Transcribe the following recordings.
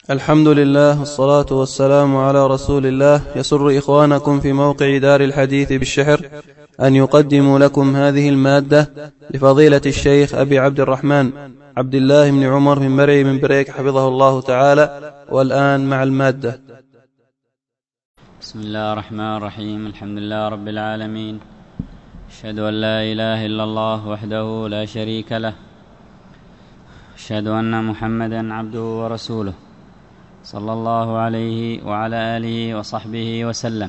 الحمد لله والصلاة والسلام على رسول الله. يسر إخوانكم في موقع دار الحديث بالشحر أن يقدموا لكم هذه المادة لفضيلة الشيخ أبي عبد الرحمن عبد الله بن عمر من مرعي من بريك حفظه الله تعالى. والآن مع المادة. بسم الله الرحمن الرحيم. الحمد لله رب العالمين، أشهد أن لا إله إلا الله وحده لا شريك له، أشهد أن محمدا عبده ورسوله صلى الله عليه وعلى آله وصحبه وسلم.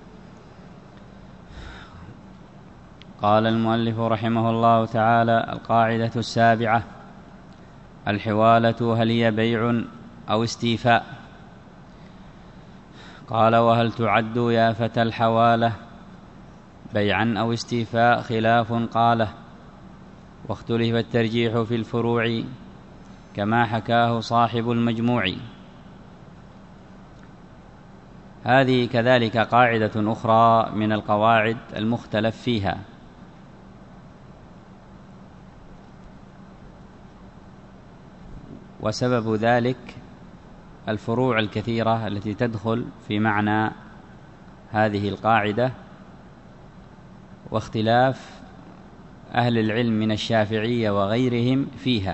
قال المؤلف رحمه الله تعالى: القاعدة السابعة: الحوالة هل هي بيع أو استيفاء؟ قال: وهل تعد يا فتى الحوالة بيعا أو استيفاء؟ خلاف قاله، واختلف الترجيح في الفروع كما حكاه صاحب المجموع. هذه كذلك قاعدة أخرى من القواعد المختلف فيها، وسبب ذلك الفروع الكثيرة التي تدخل في معنى هذه القاعدة، واختلاف أهل العلم من الشافعية وغيرهم فيها.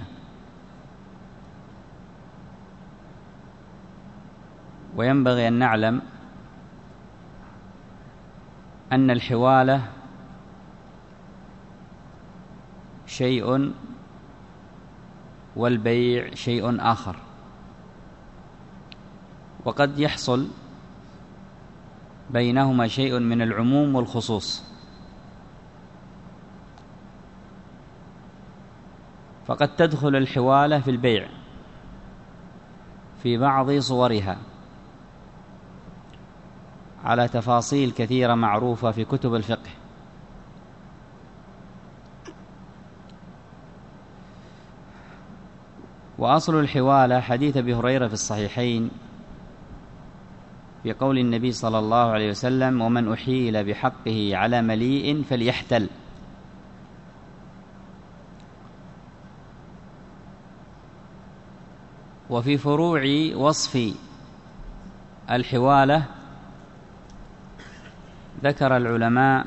وينبغي أن نعلم أن الحوالة شيء والبيع شيء آخر، وقد يحصل بينهما شيء من العموم والخصوص. فقد تدخل الحوالة في البيع في بعض صورها على تفاصيل كثيرة معروفة في كتب الفقه، وأصل الحوالة حديث أبي هريرة في الصحيحين في قول النبي صلى الله عليه وسلم: ومن أحيل بحقه على مليء فليحتل. وفي فروع وصف الحوالة ذكر العلماء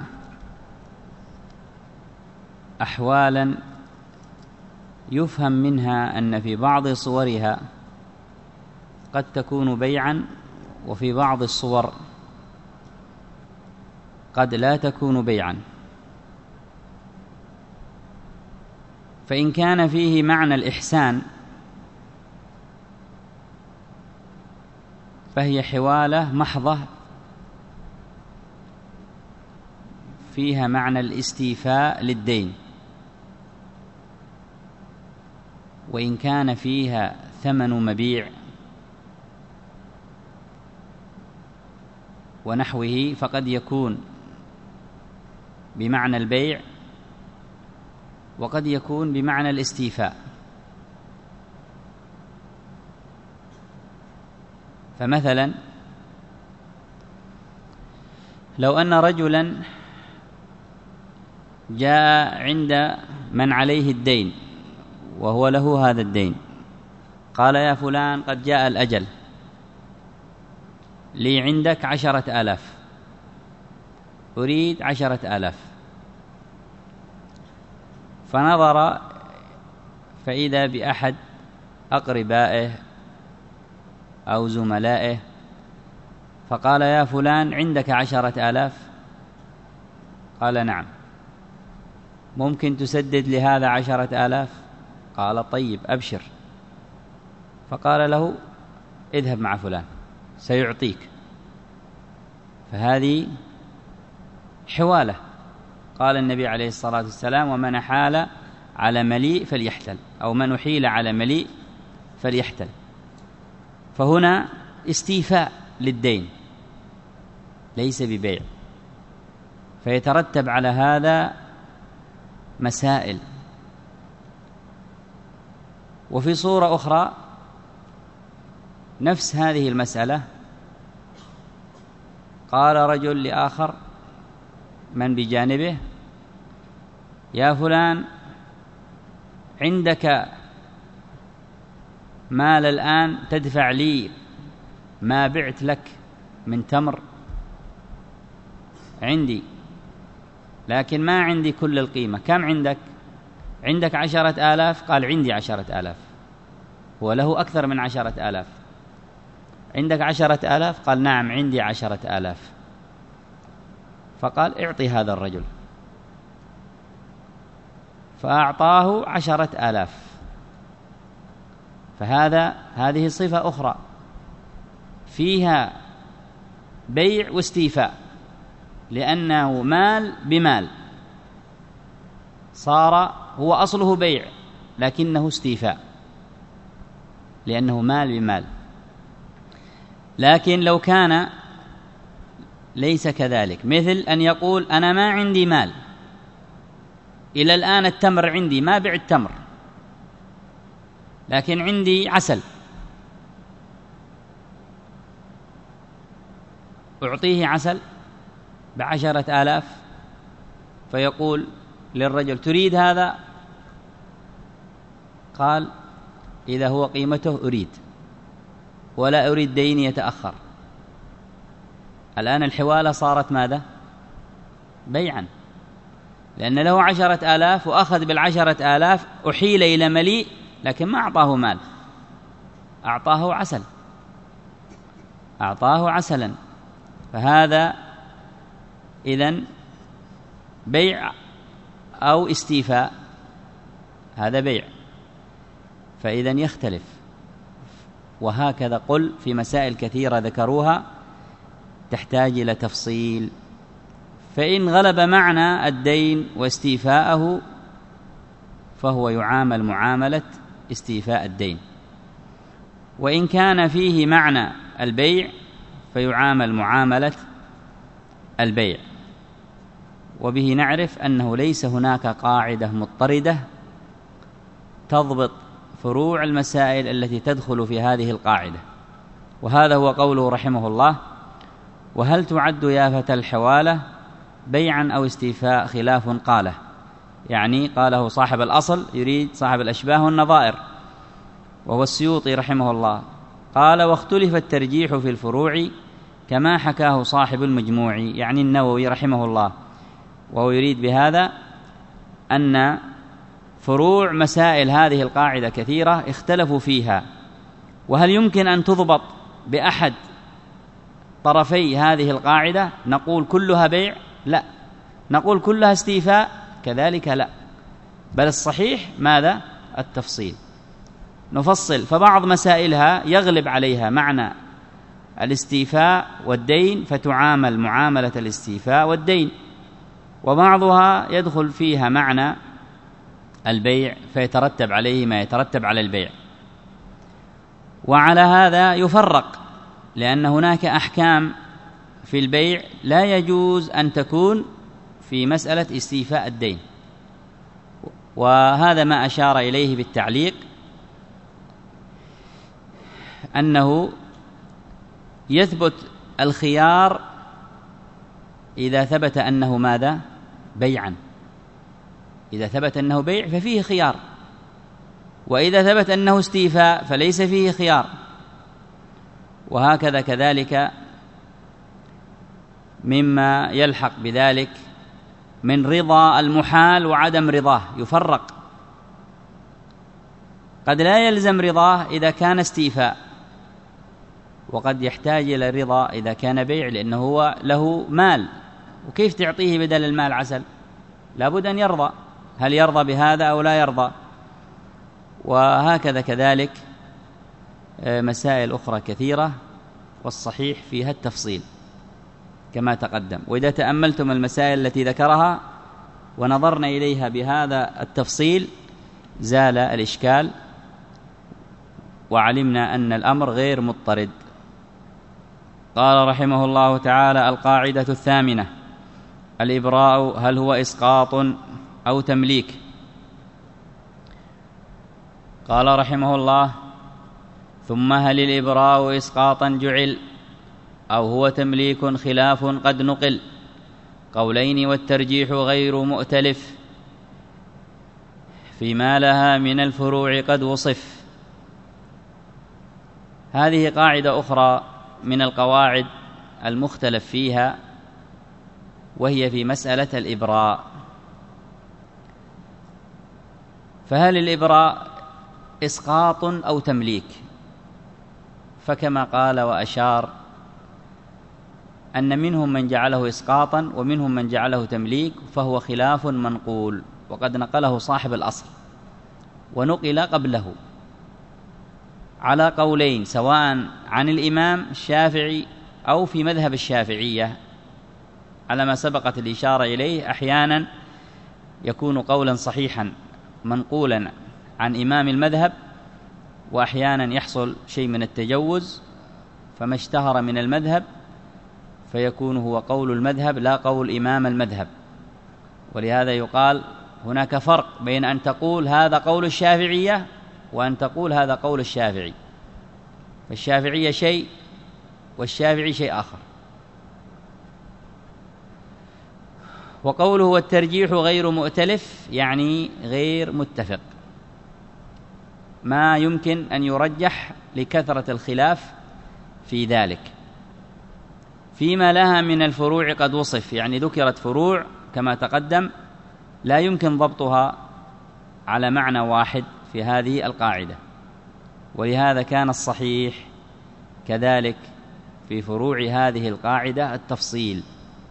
أحوالا يفهم منها أن في بعض صورها قد تكون بيعا، وفي بعض الصور قد لا تكون بيعا. فإن كان فيه معنى الإحسان فهي حوالة محضة فيها معنى الاستيفاء للدين، وإن كان فيها ثمن مبيع ونحوه فقد يكون بمعنى البيع وقد يكون بمعنى الاستيفاء. فمثلا لو أن رجلا جاء عند من عليه الدين وهو له هذا الدين، قال: يا فلان، قد جاء الأجل، لي عندك 10,000، أريد 10,000. فنظر فإذا بأحد أقربائه أو زملائه فقال: يا فلان، عندك 10,000؟ قال: نعم. ممكن تسدد لهذا 10,000؟ قال: طيب، أبشر. فقال له: اذهب مع فلان سيعطيك. فهذه حوالة. قال النبي عليه الصلاة والسلام: ومن حال على مليء فليحتل، أو من أحيل على مليء فليحتل. فهنا استيفاء للدين ليس ببيع، فيترتب على هذا مسائل. وفي صورة أخرى نفس هذه المسألة، قال رجل لآخر من بجانبه: يا فلان، عندك مال الآن تدفع لي ما بعت لك من تمر عندي، لكن ما عندي كل القيمة. كم عندك؟ عندك 10,000. قال عندي 10,000. وله أكثر من 10,000. عندك 10,000؟ قال نعم عندي 10,000. فقال اعطي هذا الرجل، فأعطاه 10,000. هذه صفة أخرى فيها بيع واستيفاء، لأنه مال بمال، صار هو أصله بيع لكنه استيفاء لأنه مال بمال. لكن لو كان ليس كذلك، مثل أن يقول أنا ما عندي مال، إلى الآن التمر عندي، ما بعت تمر، لكن عندي عسل، أعطيه عسل ب10,000. فيقول للرجل تريد هذا؟ قال إذا هو قيمته أريد، ولا أريد دين يتأخر. الآن الحوالة صارت ماذا؟ بيعا، لأن له 10,000 وأخذ بال10,000، أحيل إلى مليء، لكن ما أعطاه مال، أعطاه عسل، أعطاه عسلا. فهذا إذن بيع أو استيفاء، هذا بيع، فإذن يختلف. وهكذا قل في مسائل كثيرة ذكروها تحتاج إلى تفصيل. فإن غلب معنى الدين واستيفاءه فهو يعامل معاملة استيفاء الدين، وإن كان فيه معنى البيع فيعامل معاملة البيع. وبه نعرف أنه ليس هناك قاعدة مضطردة تضبط فروع المسائل التي تدخل في هذه القاعدة. وهذا هو قوله رحمه الله: وهل تعد يافة الحوالة بيعا أو استيفاء؟ خلاف قاله، يعني قاله صاحب الأصل، يريد صاحب الأشباه والنظائر، وهو السيوطي رحمه الله. قال: واختلف الترجيح في الفروع كما حكاه صاحب المجموع، يعني النووي رحمه الله، وهو يريد بهذا أن فروع مسائل هذه القاعدة كثيرة اختلفوا فيها، وهل يمكن أن تضبط بأحد طرفي هذه القاعدة؟ نقول كلها بيع؟ لا. نقول كلها استيفاء؟ كذلك لا. بل الصحيح ماذا؟ التفصيل. نفصل، فبعض مسائلها يغلب عليها معنى الاستيفاء والدين فتعامل معاملة الاستيفاء والدين، وبعضها يدخل فيها معنى البيع فيترتب عليه ما يترتب على البيع. وعلى هذا يفرق، لأن هناك أحكام في البيع لا يجوز أن تكون في مسألة استيفاء الدين، وهذا ما أشار إليه بالتعليق، أنه يثبت الخيار إذا ثبت أنه ماذا؟ بيعا. إذا ثبت أنه بيع ففيه خيار، وإذا ثبت أنه استيفاء فليس فيه خيار. وهكذا كذلك مما يلحق بذلك من رضا المحال وعدم رضاه يفرق. قد لا يلزم رضاه إذا كان استيفاء، وقد يحتاج إلى رضا إذا كان بيع، لأنه هو له مال، وكيف تعطيه بدل المال عسل؟ لابد أن يرضى، هل يرضى بهذا أو لا يرضى؟ وهكذا كذلك مسائل أخرى كثيرة، والصحيح فيها التفصيل كما تقدم. وإذا تأملتم المسائل التي ذكرها ونظرنا إليها بهذا التفصيل زال الإشكال، وعلمنا أن الأمر غير مضطرد. قال رحمه الله تعالى: القاعدة 8: الإبراء هل هو إسقاط أو تمليك؟ قال رحمه الله: ثم هل الإبراء إسقاطا جعل أو هو تمليك؟ خلاف قد نقل، قولين والترجيح غير مؤتلف، فيما لها من الفروع قد وصف. هذه قاعدة أخرى من القواعد المختلف فيها، وهي في مسألة الإبراء. فهل الإبراء إسقاط أو تمليك؟ فكما قال وأشار أن منهم من جعله إسقاطا ومنهم من جعله تمليك، فهو خلاف منقول، وقد نقله صاحب الأصل ونقل قبله على قولين، سواء عن الإمام الشافعي أو في مذهب الشافعية، على ما سبقت الإشارة إليه. أحيانا يكون قولا صحيحا منقولا عن إمام المذهب، وأحيانا يحصل شيء من التجوز، فما اشتهر من المذهب فيكون هو قول المذهب لا قول إمام المذهب. ولهذا يقال هناك فرق بين أن تقول هذا قول الشافعية وأن تقول هذا قول الشافعي، فالشافعية شيء والشافعي شيء آخر. وقوله والترجيح غير مؤتلف يعني غير متفق، ما يمكن أن يرجح لكثرة الخلاف في ذلك. فيما لها من الفروع قد وصف، يعني ذكرت فروع كما تقدم لا يمكن ضبطها على معنى واحد في هذه القاعدة، ولهذا كان الصحيح كذلك في فروع هذه القاعدة التفصيل.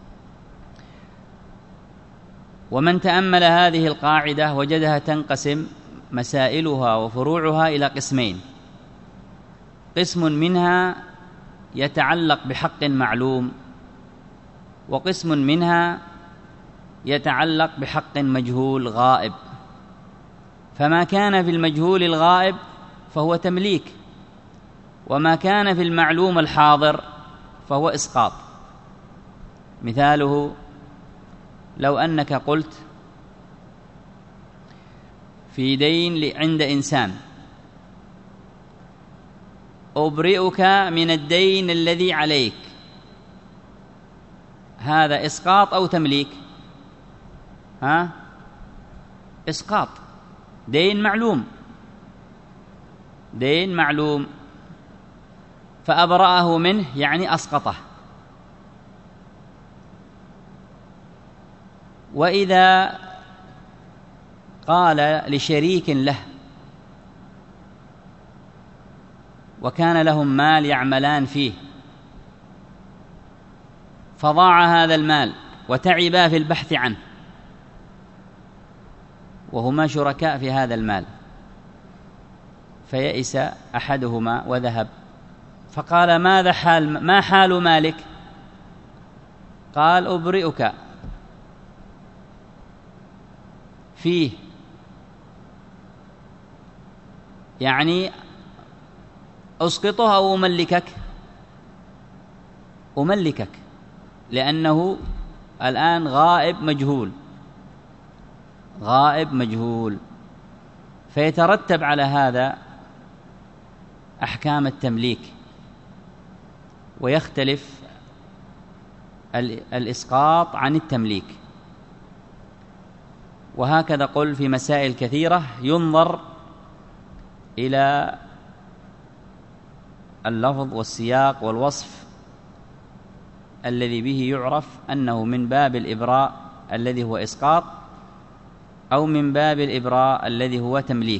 ومن تأمل هذه القاعدة وجدها تنقسم مسائلها وفروعها إلى قسمين: قسم منها يتعلق بحق معلوم، وقسم منها يتعلق بحق مجهول غائب. فما كان في المجهول الغائب فهو تمليك، وما كان في المعلوم الحاضر فهو إسقاط. مثاله لو أنك قلت في دين عند إنسان: أبرئك من الدين الذي عليك، هذا إسقاط أو تمليك؟ إسقاط. دين معلوم، دين معلوم، فأبرأه منه يعني أسقطه. وإذا قال لشريك له وكان لهم مال يعملان فيه، فضاع هذا المال وتعبا في البحث عنه، وهما شركاء في هذا المال، فيئس أحدهما وذهب، فقال ما حال مالك؟ قال أبرئك فيه، يعني أسقطه أو أملكك؟ أملكك، لأنه الآن غائب مجهول، غائب مجهول، فيترتب على هذا أحكام التمليك، ويختلف الإسقاط عن التمليك. وهكذا قل في مسائل كثيرة ينظر إلى اللفظ والسياق والوصف الذي به يعرف أنه من باب الإبراء الذي هو إسقاط، أو من باب الإبراء الذي هو تمليك.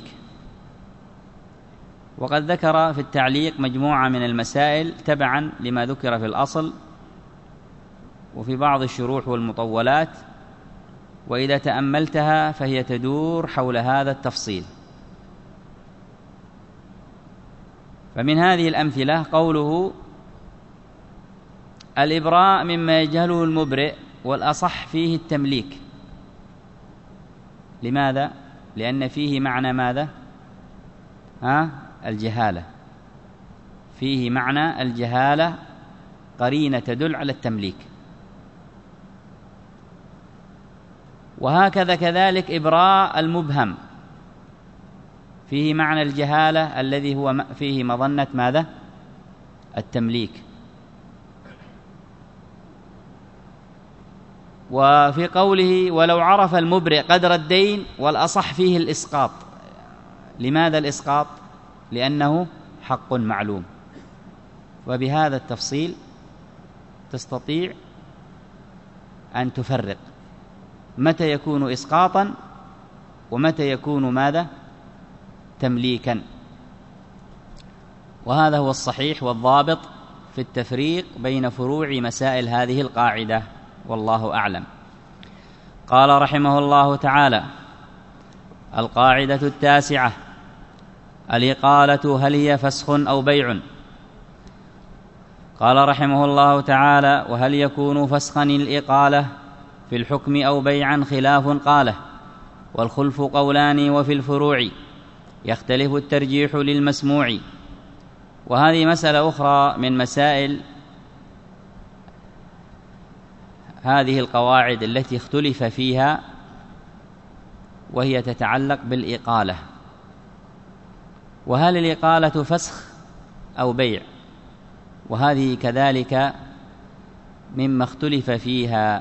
وقد ذكر في التعليق مجموعة من المسائل تبعا لما ذكر في الأصل وفي بعض الشروح والمطولات، وإذا تأملتها فهي تدور حول هذا التفصيل. فمن هذه الأمثلة قوله الإبراء مما يجهله المبرئ، والأصح فيه التمليك. لماذا؟ لأن فيه معنى ماذا؟ الجهالة، فيه معنى الجهالة، قرينة تدل على التمليك. وهكذا كذلك إبراء المبهم فيه معنى الجهالة الذي هو فيه مظنة ماذا؟ التمليك. وفي قوله ولو عرف المبرئ قدر الدين، والأصح فيه الإسقاط. لماذا الإسقاط؟ لأنه حق معلوم. وبهذا التفصيل تستطيع أن تفرق متى يكون إسقاطا ومتى يكون ماذا؟ تمليكا. وهذا هو الصحيح والضابط في التفريق بين فروع مسائل هذه القاعدة، والله أعلم. قال رحمه الله تعالى: القاعدة 9: الإقالة هل هي فسخ أو بيع؟ قال رحمه الله تعالى: وهل يكون فسخا الإقالة في الحكم أو بيعا؟ خلاف قاله، والخلف قولان، وفي الفروع يختلف الترجيح للمسموع. وهذه مسألة أخرى من مسائل هذه القواعد التي اختلف فيها، وهي تتعلق بالإقالة. وهل الإقالة فسخ أو بيع؟ وهذه كذلك مما اختلف فيها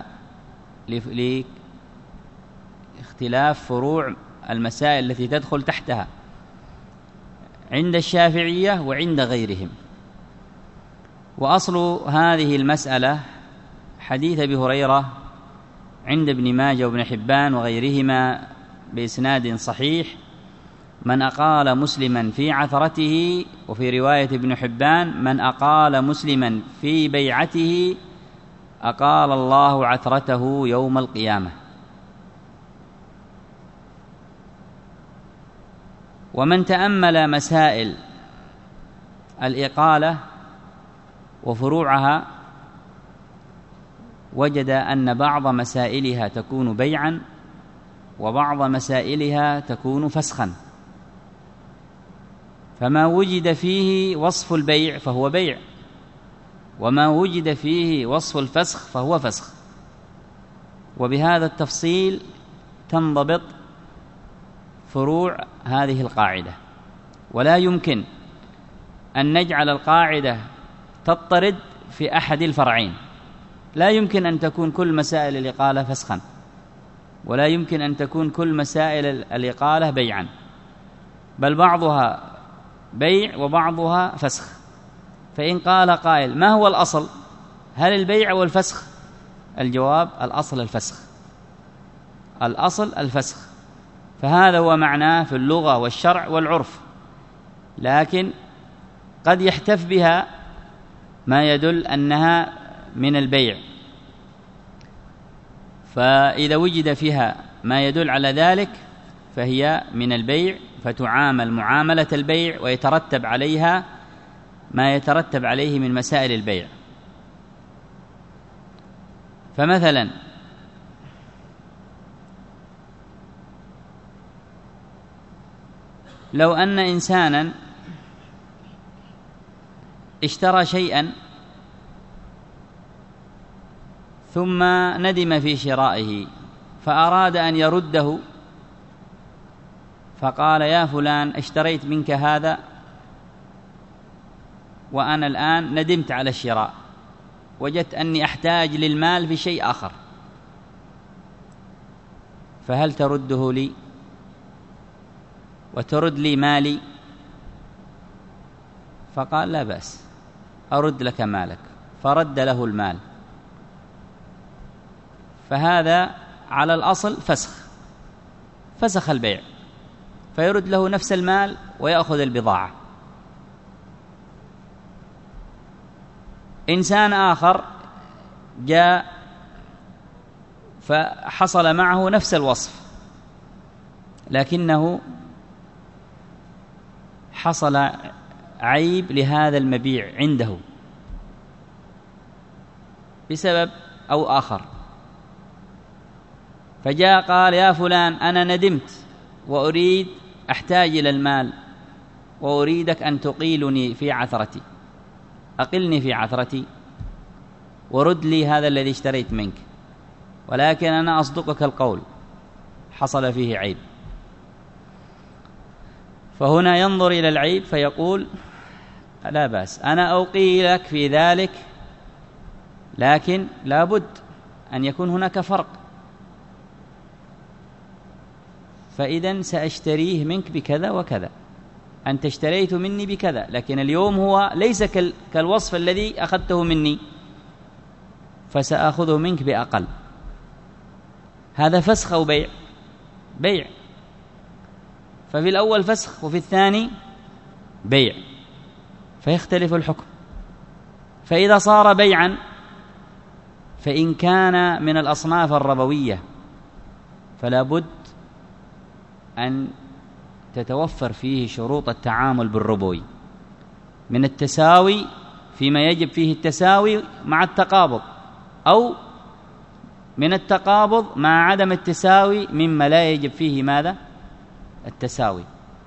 لاختلاف فروع المسائل التي تدخل تحتها عند الشافعية وعند غيرهم. وأصل هذه المسألة حديث أبي هريرة عند ابن ماجه وابن حبان وغيرهما بإسناد صحيح: من أقال مسلما في عثرته، وفي رواية ابن حبان: من أقال مسلما في بيعته أقال الله عثرته يوم القيامة. ومن تأمل مسائل الإقالة وفروعها وجد أن بعض مسائلها تكون بيعا وبعض مسائلها تكون فسخا. فما وجد فيه وصف البيع فهو بيع، وما وجد فيه وصف الفسخ فهو فسخ. وبهذا التفصيل تنضبط فروع هذه القاعدة. ولا يمكن أن نجعل القاعدة تضطرد في أحد الفرعين. لا يمكن أن تكون كل مسائل الإقالة فسخا، ولا يمكن أن تكون كل مسائل الإقالة بيعا، بل بعضها بيع وبعضها فسخ. فإن قال قائل: ما هو الأصل؟ هل البيع أو الفسخ؟ الجواب: الأصل الفسخ، الأصل الفسخ. فهذا هو معناه في اللغة والشرع والعرف، لكن قد يحتف بها ما يدل أنها من البيع، فإذا وجد فيها ما يدل على ذلك فهي من البيع، فتعامل معاملة البيع ويترتب عليها ما يترتب عليه من مسائل البيع. فمثلا لو أن إنسانا اشترى شيئا ثم ندم في شرائه فأراد أن يرده، فقال: يا فلان، اشتريت منك هذا وأنا الآن ندمت على الشراء، وجدت أني أحتاج للمال في شيء آخر، فهل ترده لي وترد لي مالي؟ فقال: لا بأس، أرد لك مالك، فرد له المال. فهذا على الأصل فسخ البيع، فيرد له نفس المال ويأخذ البضاعة. إنسان آخر جاء فحصل معه نفس الوصف، لكنه حصل عيب لهذا المبيع عنده بسبب أو آخر، فجاء قال: يا فلان، أنا ندمت وأريد أحتاج إلى المال وأريدك أن تقيلني في عثرتي، أقلني في عثرتي ورد لي هذا الذي اشتريت منك، ولكن أنا أصدقك القول، حصل فيه عيب. فهنا ينظر إلى العيب فيقول: لا بأس، أنا أقيلك في ذلك، لكن لابد أن يكون هناك فرق، فإذن سأشتريه منك بكذا وكذا. أنت اشتريت مني بكذا، لكن اليوم هو ليس كالوصف الذي أخذته مني، فسأخذه منك بأقل. هذا فسخ أو بيع؟ بيع. ففي الأول فسخ وفي الثاني بيع، فيختلف الحكم. فإذا صار بيعا، فإن كان من الأصناف الربوية فلا بد أن تتوفر فيه شروط التعامل بالربوي، من التساوي فيما يجب فيه التساوي مع التقابض، أو من التقابض مع عدم التساوي مما لا يجب فيه ماذا؟ التساوي.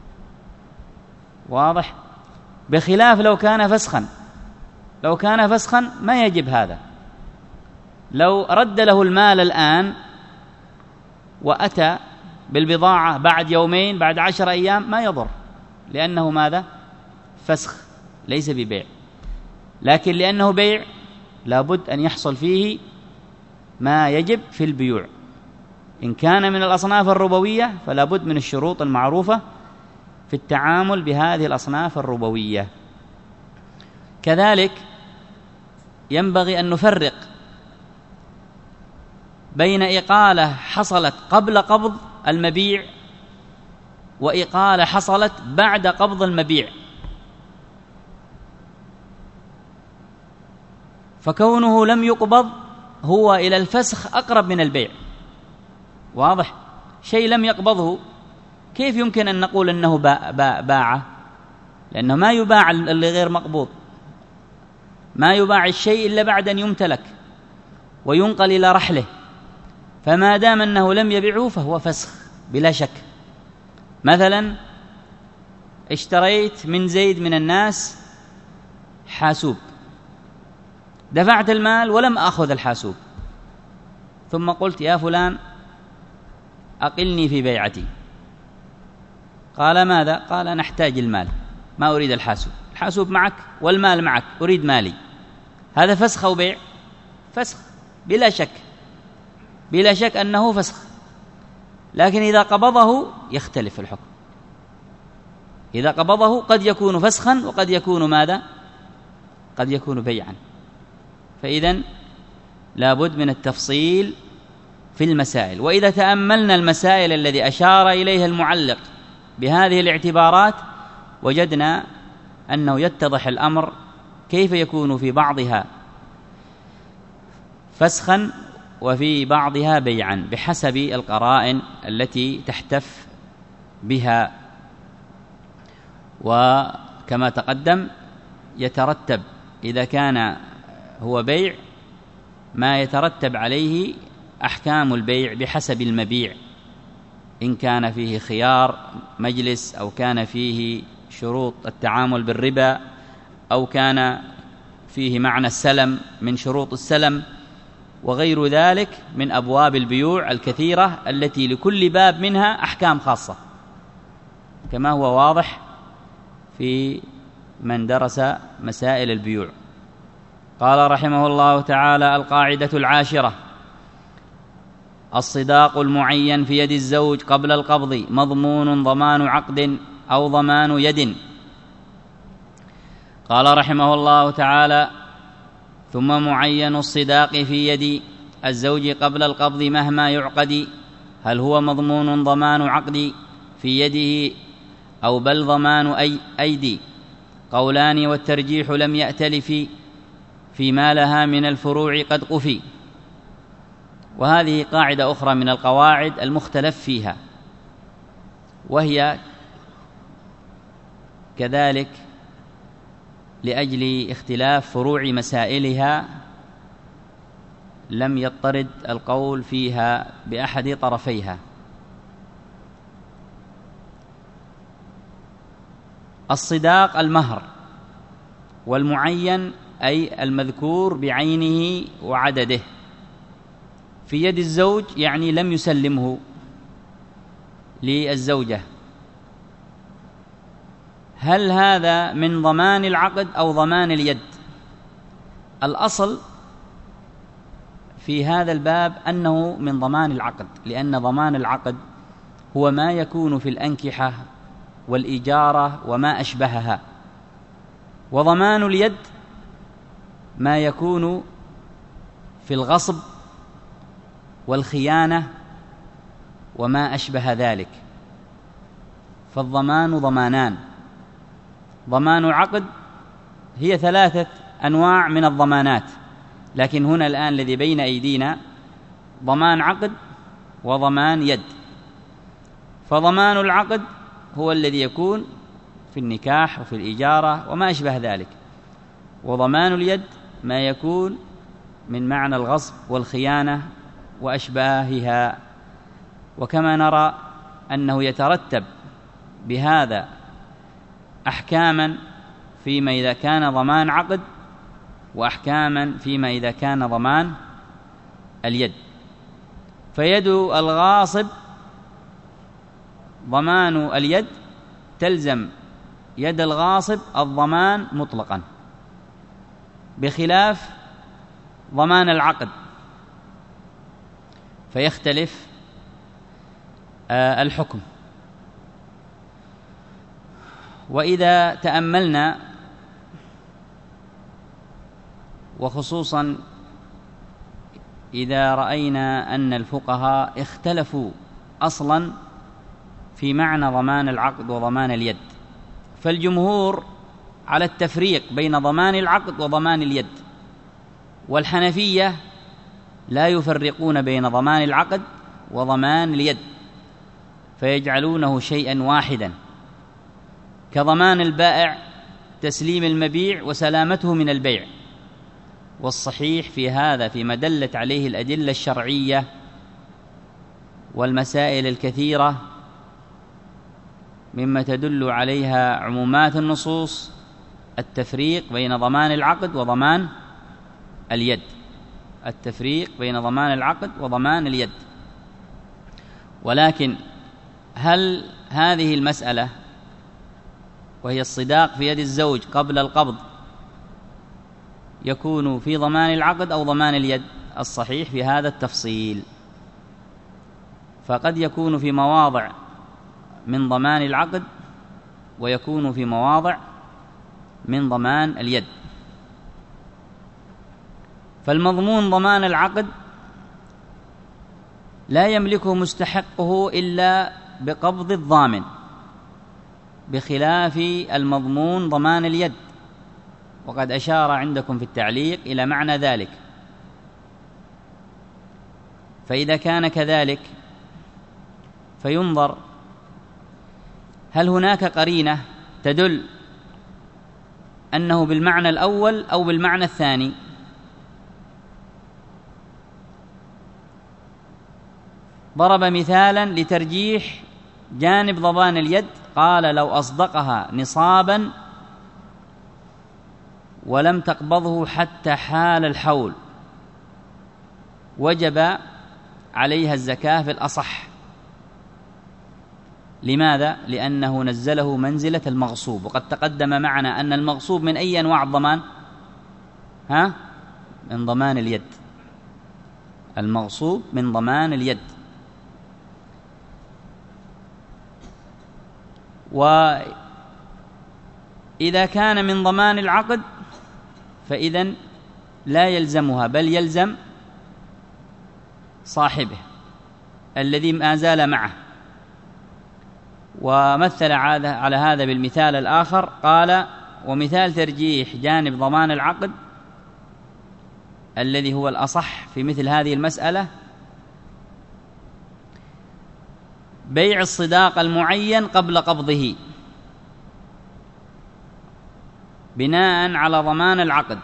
واضح؟ بخلاف لو كان فسخا. لو كان فسخا ما يجب هذا. لو رد له المال الآن وأتى بالبضاعة بعد يومين بعد 10 أيام ما يضر، لأنه ماذا؟ فسخ، ليس ببيع. لكن لأنه بيع لابد أن يحصل فيه ما يجب في البيوع. إن كان من الأصناف الربوية فلا بد من الشروط المعروفة في التعامل بهذه الأصناف الربوية. كذلك ينبغي أن نفرق بين إقالة حصلت قبل قبض المبيع وإقالة حصلت بعد قبض المبيع. فكونه لم يقبض هو إلى الفسخ أقرب من البيع. واضح؟ شيء لم يقبضه كيف يمكن أن نقول أنه باعه؟ لأنه ما يباع اللي غير مقبوض، ما يباع الشيء إلا بعد أن يمتلك وينقل إلى رحله، فما دام أنه لم يبيعه فهو فسخ بلا شك. مثلا اشتريت من زيد من الناس حاسوب، دفعت المال ولم أخذ الحاسوب، ثم قلت يا فلان أقلني في بيعتي. قال ماذا؟ قال نحتاج المال، ما أريد الحاسوب. الحاسوب معك والمال معك، أريد مالي. هذا فسخ أو بيع؟ فسخ بلا شك، بلا شك أنه فسخ. لكن إذا قبضه يختلف الحكم. إذا قبضه قد يكون فسخا وقد يكون ماذا؟ قد يكون بيعا. فإذن لابد من التفصيل في المسائل. وإذا تأملنا المسائل الذي أشار إليها المعلق بهذه الاعتبارات وجدنا أنه يتضح الأمر كيف يكون في بعضها فسخا وفي بعضها بيعا بحسب القرائن التي تحتف بها. وكما تقدم يترتب إذا كان هو بيع ما يترتب عليه أحكام البيع بحسب المبيع، إن كان فيه خيار مجلس أو كان فيه شروط التعامل بالربا أو كان فيه معنى السلم من شروط السلم وغير ذلك من أبواب البيوع الكثيرة التي لكل باب منها أحكام خاصة، كما هو واضح في من درس مسائل البيوع. قال رحمه الله تعالى: القاعدة العاشرة: الصداق المعين في يد الزوج قبل القبض مضمون ضمان عقد أو ضمان يد. قال رحمه الله تعالى: ثم معين الصداق في يد الزوج قبل القبض مهما يعقد، هل هو مضمون ضمان عقد في يده أو بل ضمان أيدي؟ قولان والترجيح لم يأتلف فيما لها من الفروع قد قفي. وهذه قاعدة أخرى من القواعد المختلف فيها، وهي كذلك لأجل اختلاف فروع مسائلها لم يضطرد القول فيها بأحد طرفيها. الصداق المهر، والمعين أي المذكور بعينه وعدده في يد الزوج، يعني لم يسلمه للزوجة. هل هذا من ضمان العقد أو ضمان اليد؟ الأصل في هذا الباب أنه من ضمان العقد، لأن ضمان العقد هو ما يكون في الأنكحة والإجارة وما أشبهها. وضمان اليد ما يكون في الغصب والخيانة وما أشبه ذلك. فالضمان ضمانان: ضمان عقد، هي 3 أنواع من الضمانات، لكن هنا الآن الذي بين أيدينا ضمان عقد وضمان يد. فضمان العقد هو الذي يكون في النكاح وفي الإجارة وما أشبه ذلك، وضمان اليد ما يكون من معنى الغصب والخيانة وأشباهها. وكما نرى أنه يترتب بهذا أحكاما فيما إذا كان ضمان عقد، وأحكاما فيما إذا كان ضمان اليد. فيد الغاصب ضمان اليد تلزم يد الغاصب الضمان مطلقا، بخلاف ضمان العقد فيختلف الحكم. وإذا تأملنا، وخصوصا إذا رأينا أن الفقهاء اختلفوا أصلا في معنى ضمان العقد وضمان اليد، فالجمهور على التفريق بين ضمان العقد وضمان اليد، والحنفية لا يفرقون بين ضمان العقد وضمان اليد، فيجعلونه شيئا واحدا، كضمان البائع تسليم المبيع وسلامته من البيع. والصحيح في هذا فيما دلت عليه الأدلة الشرعية والمسائل الكثيرة مما تدل عليها عمومات النصوص التفريق بين ضمان العقد وضمان اليد، التفريق بين ضمان العقد وضمان اليد. ولكن هل هذه المسألة وهي الصداق في يد الزوج قبل القبض يكون في ضمان العقد أو ضمان اليد؟ الصحيح في هذا التفصيل، فقد يكون في مواضع من ضمان العقد ويكون في مواضع من ضمان اليد. فالمضمون ضمان العقد لا يملكه مستحقه إلا بقبض الضامن، بخلاف المضمون ضمان اليد، وقد أشار عندكم في التعليق إلى معنى ذلك. فإذا كان كذلك فينظر هل هناك قرينة تدل أنه بالمعنى الأول أو بالمعنى الثاني. ضرب مثالا لترجيح جانب ضمان اليد، قال: لو أصدقها نصابا ولم تقبضه حتى حال الحول وجب عليها الزكاة في الأصح. لماذا؟ لأنه نزله منزلة المغصوب، وقد تقدم معنا أن المغصوب من أي أنواع الضمان؟ من ضمان اليد، المغصوب من ضمان اليد. وإذا كان من ضمان العقد فإذن لا يلزمها، بل يلزم صاحبه الذي ما زال معه. ومثل على هذا بالمثال الآخر، قال: ومثال ترجيح جانب ضمان العقد الذي هو الأصح في مثل هذه المسألة بيع الصداق المعين قبل قبضه بناء على ضمان العقد.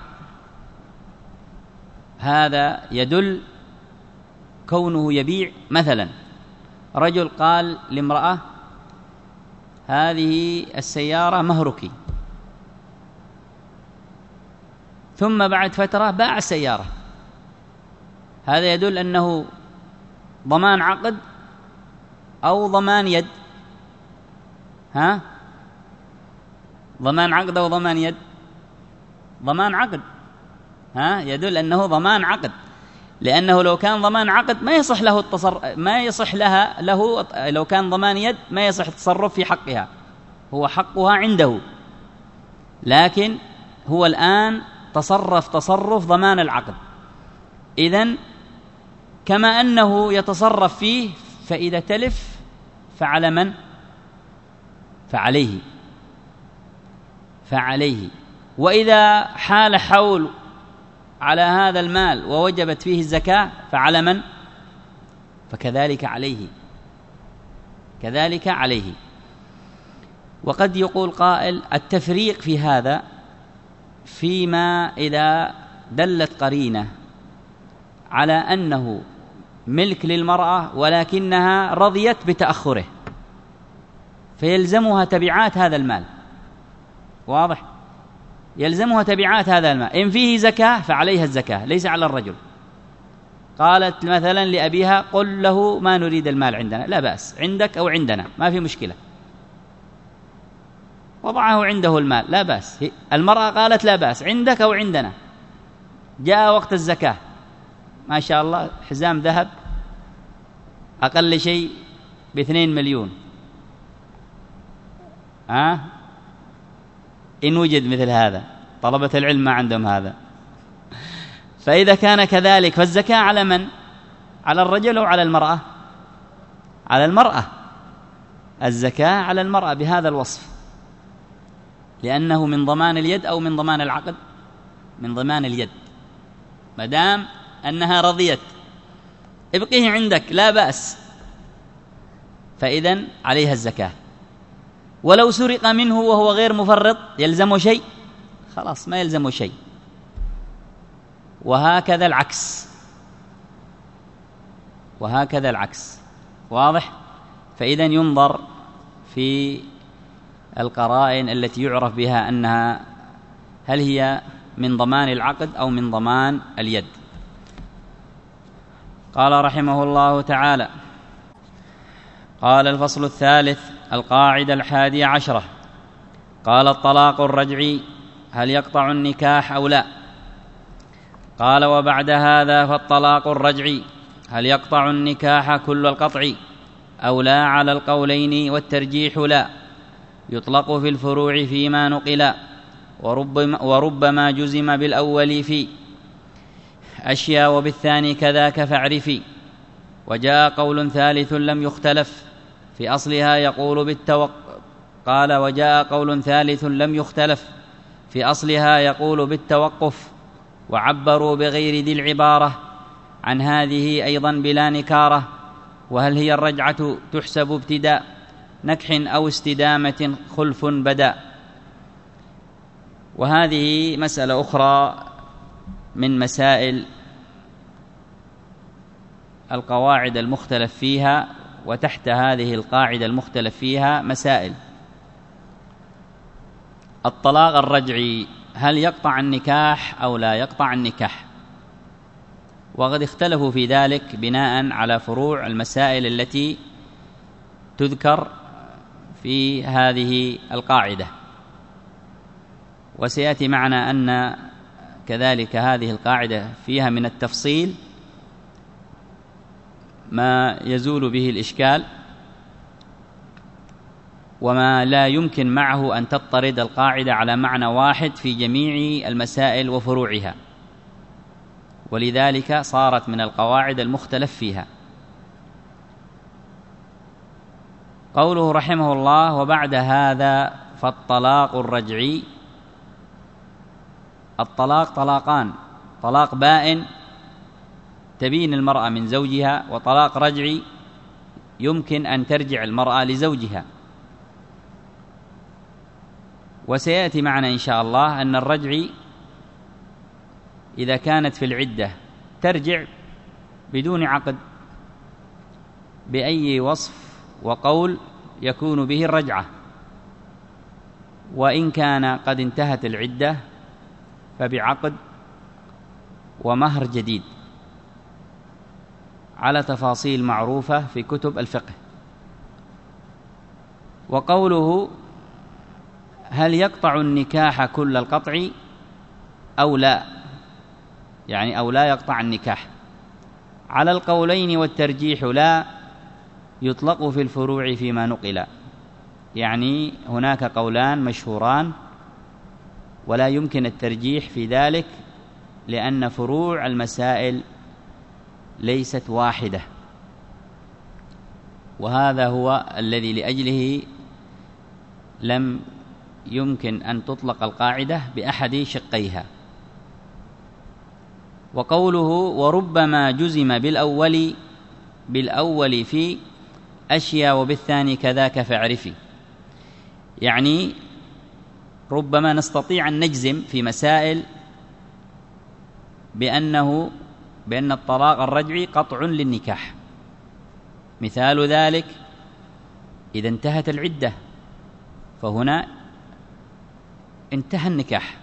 هذا يدل كونه يبيع. مثلا رجل قال لامرأة: هذه السيارة مهرك، ثم بعد فترة باع السيارة. هذا يدل أنه ضمان عقد أو ضمان يد؟ ضمان عقد أو ضمان يد؟ ضمان عقد. يدل أنه ضمان عقد، لأنه لو كان ضمان عقد ما يصح له له لو كان ضمان يد ما يصح التصرف في حقها، هو حقها عنده، لكن هو الآن تصرف ضمان العقد. إذن كما أنه يتصرف فيه، فإذا تلف فعلى من؟ فعليه. وإذا حال حول على هذا المال ووجبت فيه الزكاة فعلى من؟ فكذلك عليه. وقد يقول قائل: التفريق في هذا فيما إذا دلت قرينة على أنه ملك للمرأة ولكنها رضيت بتأخره، فيلزمها تبعات هذا المال. واضح؟ يلزمها تبعات هذا المال. إن فيه زكاة فعليها الزكاة، ليس على الرجل. قالت مثلا لأبيها: قل له ما نريد المال عندنا. لا بأس، عندك أو عندنا ما في مشكلة. وضعه عنده المال، لا بأس. المرأة قالت: لا بأس، عندك أو عندنا. جاء وقت الزكاة، ما شاء الله حزام ذهب أقل شيء ب2 مليون، إن وجد مثل هذا. طلبة العلم ما عندهم هذا. فإذا كان كذلك فالزكاة على من؟ على الرجل أو على المرأة؟ على المرأة. الزكاة على المرأة بهذا الوصف، لأنه من ضمان اليد أو من ضمان العقد؟ من ضمان اليد. مدام أنها رضيت ابقيه عندك لا بأس، فإذن عليها الزكاة. ولو سرق منه وهو غير مفرط يلزم شيء؟ خلاص ما يلزم شيء. وهكذا العكس. واضح؟ فإذن ينظر في القرائن التي يعرف بها أنها هل هي من ضمان العقد أو من ضمان اليد. قال رحمه الله تعالى: قال: الفصل الثالث، القاعدة 11. قال: الطلاق الرجعي هل يقطع النكاح أو لا؟ قال: وبعد هذا فالطلاق الرجعي هل يقطع النكاح كل القطع أو لا؟ على القولين والترجيح لا، يطلق في الفروع فيما نقل، وربما جزم بالأول في أشياء وبالثاني كذاك فاعرفي. وجاء قول ثالث لم يختلف في أصلها يقول يقول بالتوقف، وعبروا بغير ذي العبارة عن هذه أيضا بلا نكارة. وهل هي الرجعة تحسب ابتداء نكح أو استدامة خلف بدا؟ وهذه مسألة أخرى من مسائل القواعد المختلف فيها، وتحت هذه القاعدة المختلف فيها مسائل. الطلاق الرجعي هل يقطع النكاح أو لا يقطع النكاح؟ وقد اختلفوا في ذلك بناء على فروع المسائل التي تذكر في هذه القاعدة. وسيأتي معنا أن كذلك هذه القاعدة فيها من التفصيل ما يزول به الإشكال، وما لا يمكن معه أن تضطرد القاعدة على معنى واحد في جميع المسائل وفروعها، ولذلك صارت من القواعد المختلف فيها. قوله رحمه الله: وبعد هذا فالطلاق الرجعي. الطلاق طلاقان: طلاق بائن تبين المرأة من زوجها، وطلاق رجعي يمكن أن ترجع المرأة لزوجها. وسيأتي معنا إن شاء الله أن الرجعي إذا كانت في العدة ترجع بدون عقد بأي وصف وقول يكون به الرجعة، وإن كان قد انتهت العدة فبعقد ومهر جديد على تفاصيل معروفة في كتب الفقه. وقوله هل يقطع النكاح كل القطع أو لا، يعني أو لا يقطع النكاح، على القولين والترجيح لا، يطلق في الفروع فيما نقل. يعني هناك قولان مشهوران ولا يمكن الترجيح في ذلك، لأن فروع المسائل ليست واحدة، وهذا هو الذي لأجله لم يمكن أن تطلق القاعدة بأحد شقيها. وقوله وربما جزم بالأول في أشياء وبالثاني كذاك فاعرفي، يعني ربما نستطيع أن نجزم في مسائل بأن الطلاق الرجعي قطع للنكاح. مثال ذلك إذا انتهت العدة، فهنا انتهى النكاح،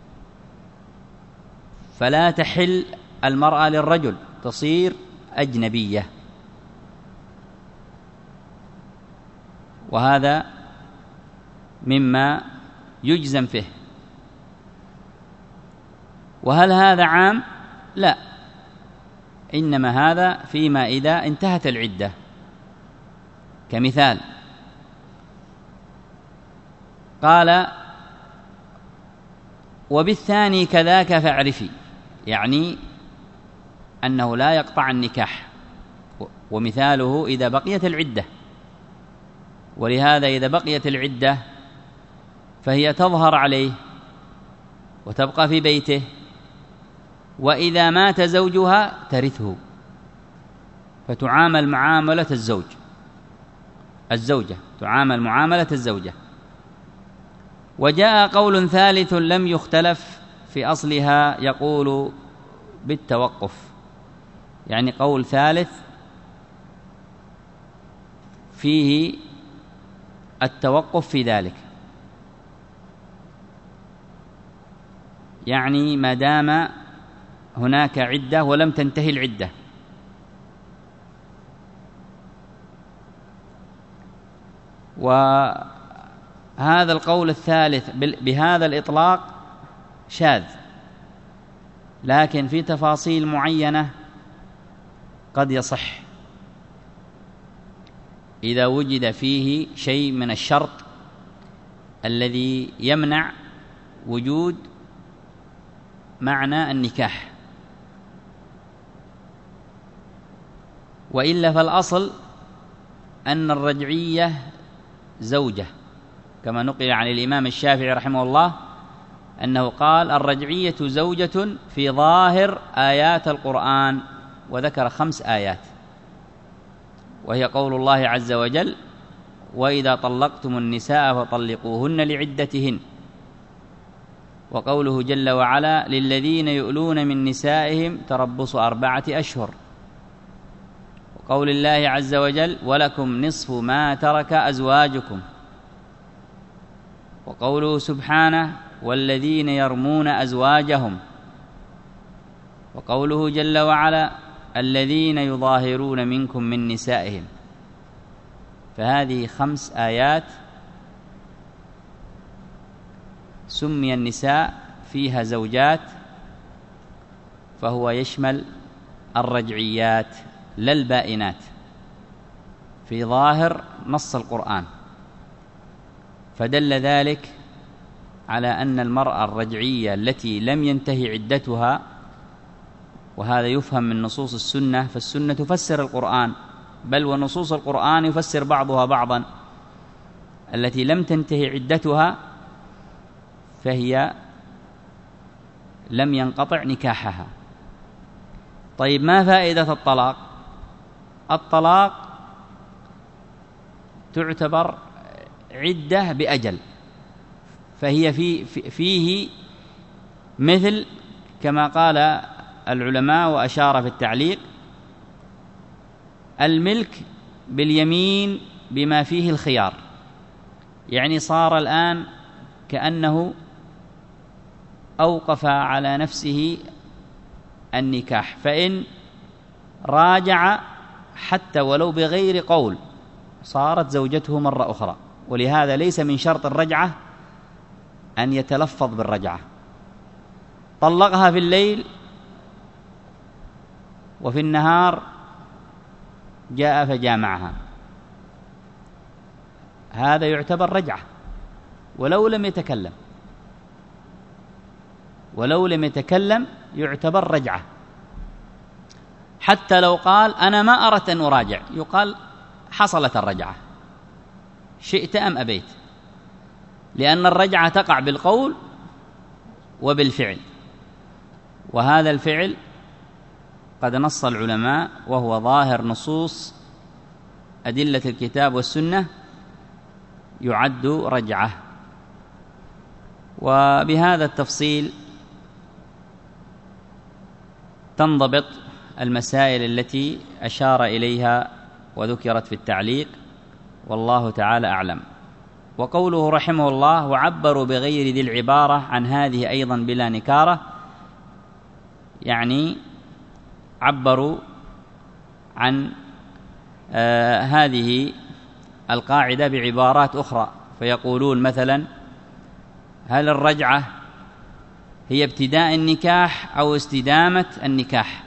فلا تحل المرأة للرجل، تصير أجنبية، وهذا مما يجزم فيه. وهل هذا عام؟ لا، إنما هذا فيما إذا انتهت العدة. كمثال قال وبالثاني كذاك فاعرفي، يعني أنه لا يقطع النكاح، ومثاله إذا بقيت العدة. ولهذا إذا بقيت العدة فهي تظهر عليه وتبقى في بيته، وإذا مات زوجها ترثه، فتعامل معاملة الزوجة تعامل معاملة الزوجة. وجاء قول ثالث لم يختلف في أصلها يقول بالتوقف، يعني قول ثالث فيه التوقف في ذلك، يعني ما دام هناك عدة ولم تنتهي العدة. وهذا القول الثالث بهذا الإطلاق شاذ، لكن في تفاصيل معينة قد يصح إذا وجد فيه شيء من الشرط الذي يمنع وجود معنى النكاح، وإلا فالأصل أن الرجعية زوجة، كما نقل عن الإمام الشافعي رحمه الله أنه قال الرجعية زوجة في ظاهر آيات القرآن، وذكر 5 آيات، وهي قول الله عز وجل وإذا طلقتم النساء فطلقوهن لعدتهن، وقوله جل وعلا للذين يؤلون من نسائهم تربص 4 أشهر، وقول الله عز وجل ولكم نصف ما ترك أزواجكم، وقوله سبحانه والذين يرمون أزواجهم، وقوله جل وعلا الذين يظاهرون منكم من نسائهم. فهذه 5 آيات سمي النساء فيها زوجات، فهو يشمل الرجعيات لا البائنات في ظاهر نص القرآن، فدل ذلك على أن المرأة الرجعية التي لم ينتهي عدتها، وهذا يفهم من نصوص السنة، فالسنة تفسر القرآن، بل ونصوص القرآن يفسر بعضها بعضا، التي لم تنتهي عدتها فهي لم ينقطع نكاحها. طيب ما فائدة الطلاق؟ الطلاق تعتبر عدة بأجل، فهي فيه مثل كما قال العلماء وأشار في التعليق الملك باليمين بما فيه الخيار، يعني صار الآن كأنه أوقف على نفسه النكاح، فإن راجع حتى ولو بغير قول صارت زوجته مرة أخرى. ولهذا ليس من شرط الرجعة أن يتلفظ بالرجعة. طلقها في الليل وفي النهار جاء فجامعها، هذا يعتبر رجعة ولو لم يتكلم يعتبر رجعة. حتى لو قال أنا ما أردت أن أراجع، يقال حصلت الرجعة شئت أم أبيت، لأن الرجعة تقع بالقول وبالفعل، وهذا الفعل قد نص العلماء وهو ظاهر نصوص أدلة الكتاب والسنة يعد رجعة. وبهذا التفصيل تنضبط المسائل التي أشار إليها وذكرت في التعليق، والله تعالى أعلم. وقوله رحمه الله وعبروا بغير ذي العبارة عن هذه أيضا بلا نكارة، يعني عبروا عن هذه القاعدة بعبارات أخرى، فيقولون مثلا هل الرجعة هي ابتداء النكاح أو استدامة النكاح؟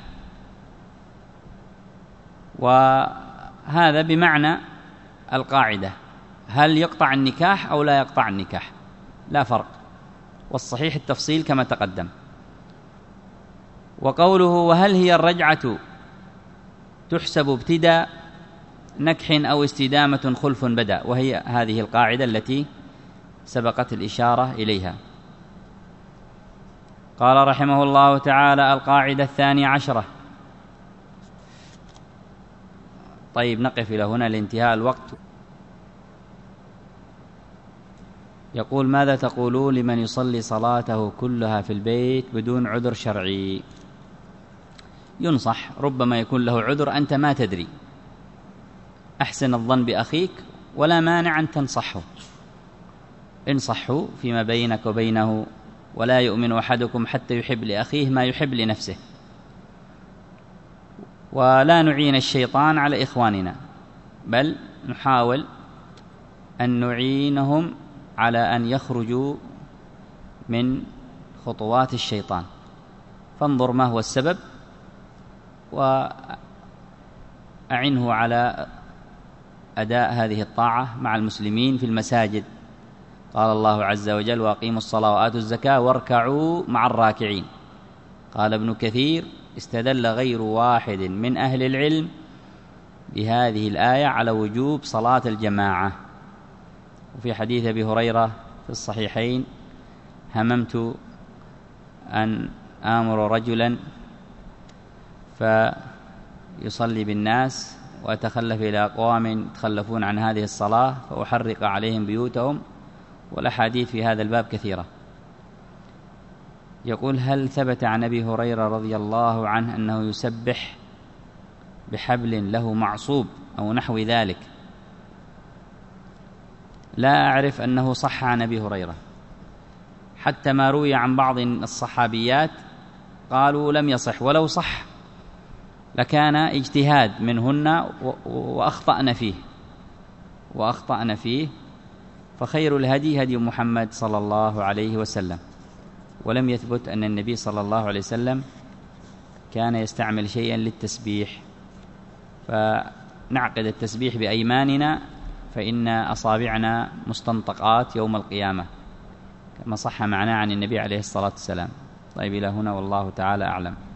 وهذا بمعنى القاعدة، هل يقطع النكاح أو لا يقطع النكاح، لا فرق، والصحيح التفصيل كما تقدم. وقوله وهل هي الرجعة تحسب ابتداء نكح أو استدامة خلف بدأ، وهي هذه القاعدة التي سبقت الإشارة إليها. قال رحمه الله تعالى القاعدة 12. طيب نقف إلى هنا لانتهاء الوقت. يقول ماذا تقولون لمن يصلي صلاته كلها في البيت بدون عذر شرعي؟ ينصح، ربما يكون له عذر أنت ما تدري، أحسن الظن بأخيك ولا مانع أن تنصحه، انصحه فيما بينك وبينه، ولا يؤمن أحدكم حتى يحب لأخيه ما يحب لنفسه. ولا نعين الشيطان على إخواننا، بل نحاول أن نعينهم على أن يخرجوا من خطوات الشيطان، فانظر ما هو السبب وأعنه على أداء هذه الطاعة مع المسلمين في المساجد. قال الله عز وجل وأقيموا الصلاة وآتوا الزكاة واركعوا مع الراكعين. قال ابن كثير استدل غير واحد من أهل العلم بهذه الآية على وجوب صلاة الجماعة. وفي حديث أبي هريرة في الصحيحين هممت أن آمر رجلا فيصلي بالناس وأتخلف إلى أقوام يتخلفون عن هذه الصلاة فأحرق عليهم بيوتهم، والأحاديث في هذا الباب كثيرة. يقول هل ثبت عن أبي هريرة رضي الله عنه أنه يسبح بحبل له معصوب أو نحو ذلك؟ لا أعرف أنه صح عن أبي هريرة، حتى ما روي عن بعض الصحابيات قالوا لم يصح، ولو صح لكان اجتهاد منهن وأخطأن فيه، فخير الهدي هدي محمد صلى الله عليه وسلم. ولم يثبت أن النبي صلى الله عليه وسلم كان يستعمل شيئا للتسبيح، فنعقد التسبيح بأيماننا فإن أصابعنا مستنطقات يوم القيامة كما صح معنا عن النبي عليه الصلاة والسلام. طيب إلى هنا والله تعالى أعلم.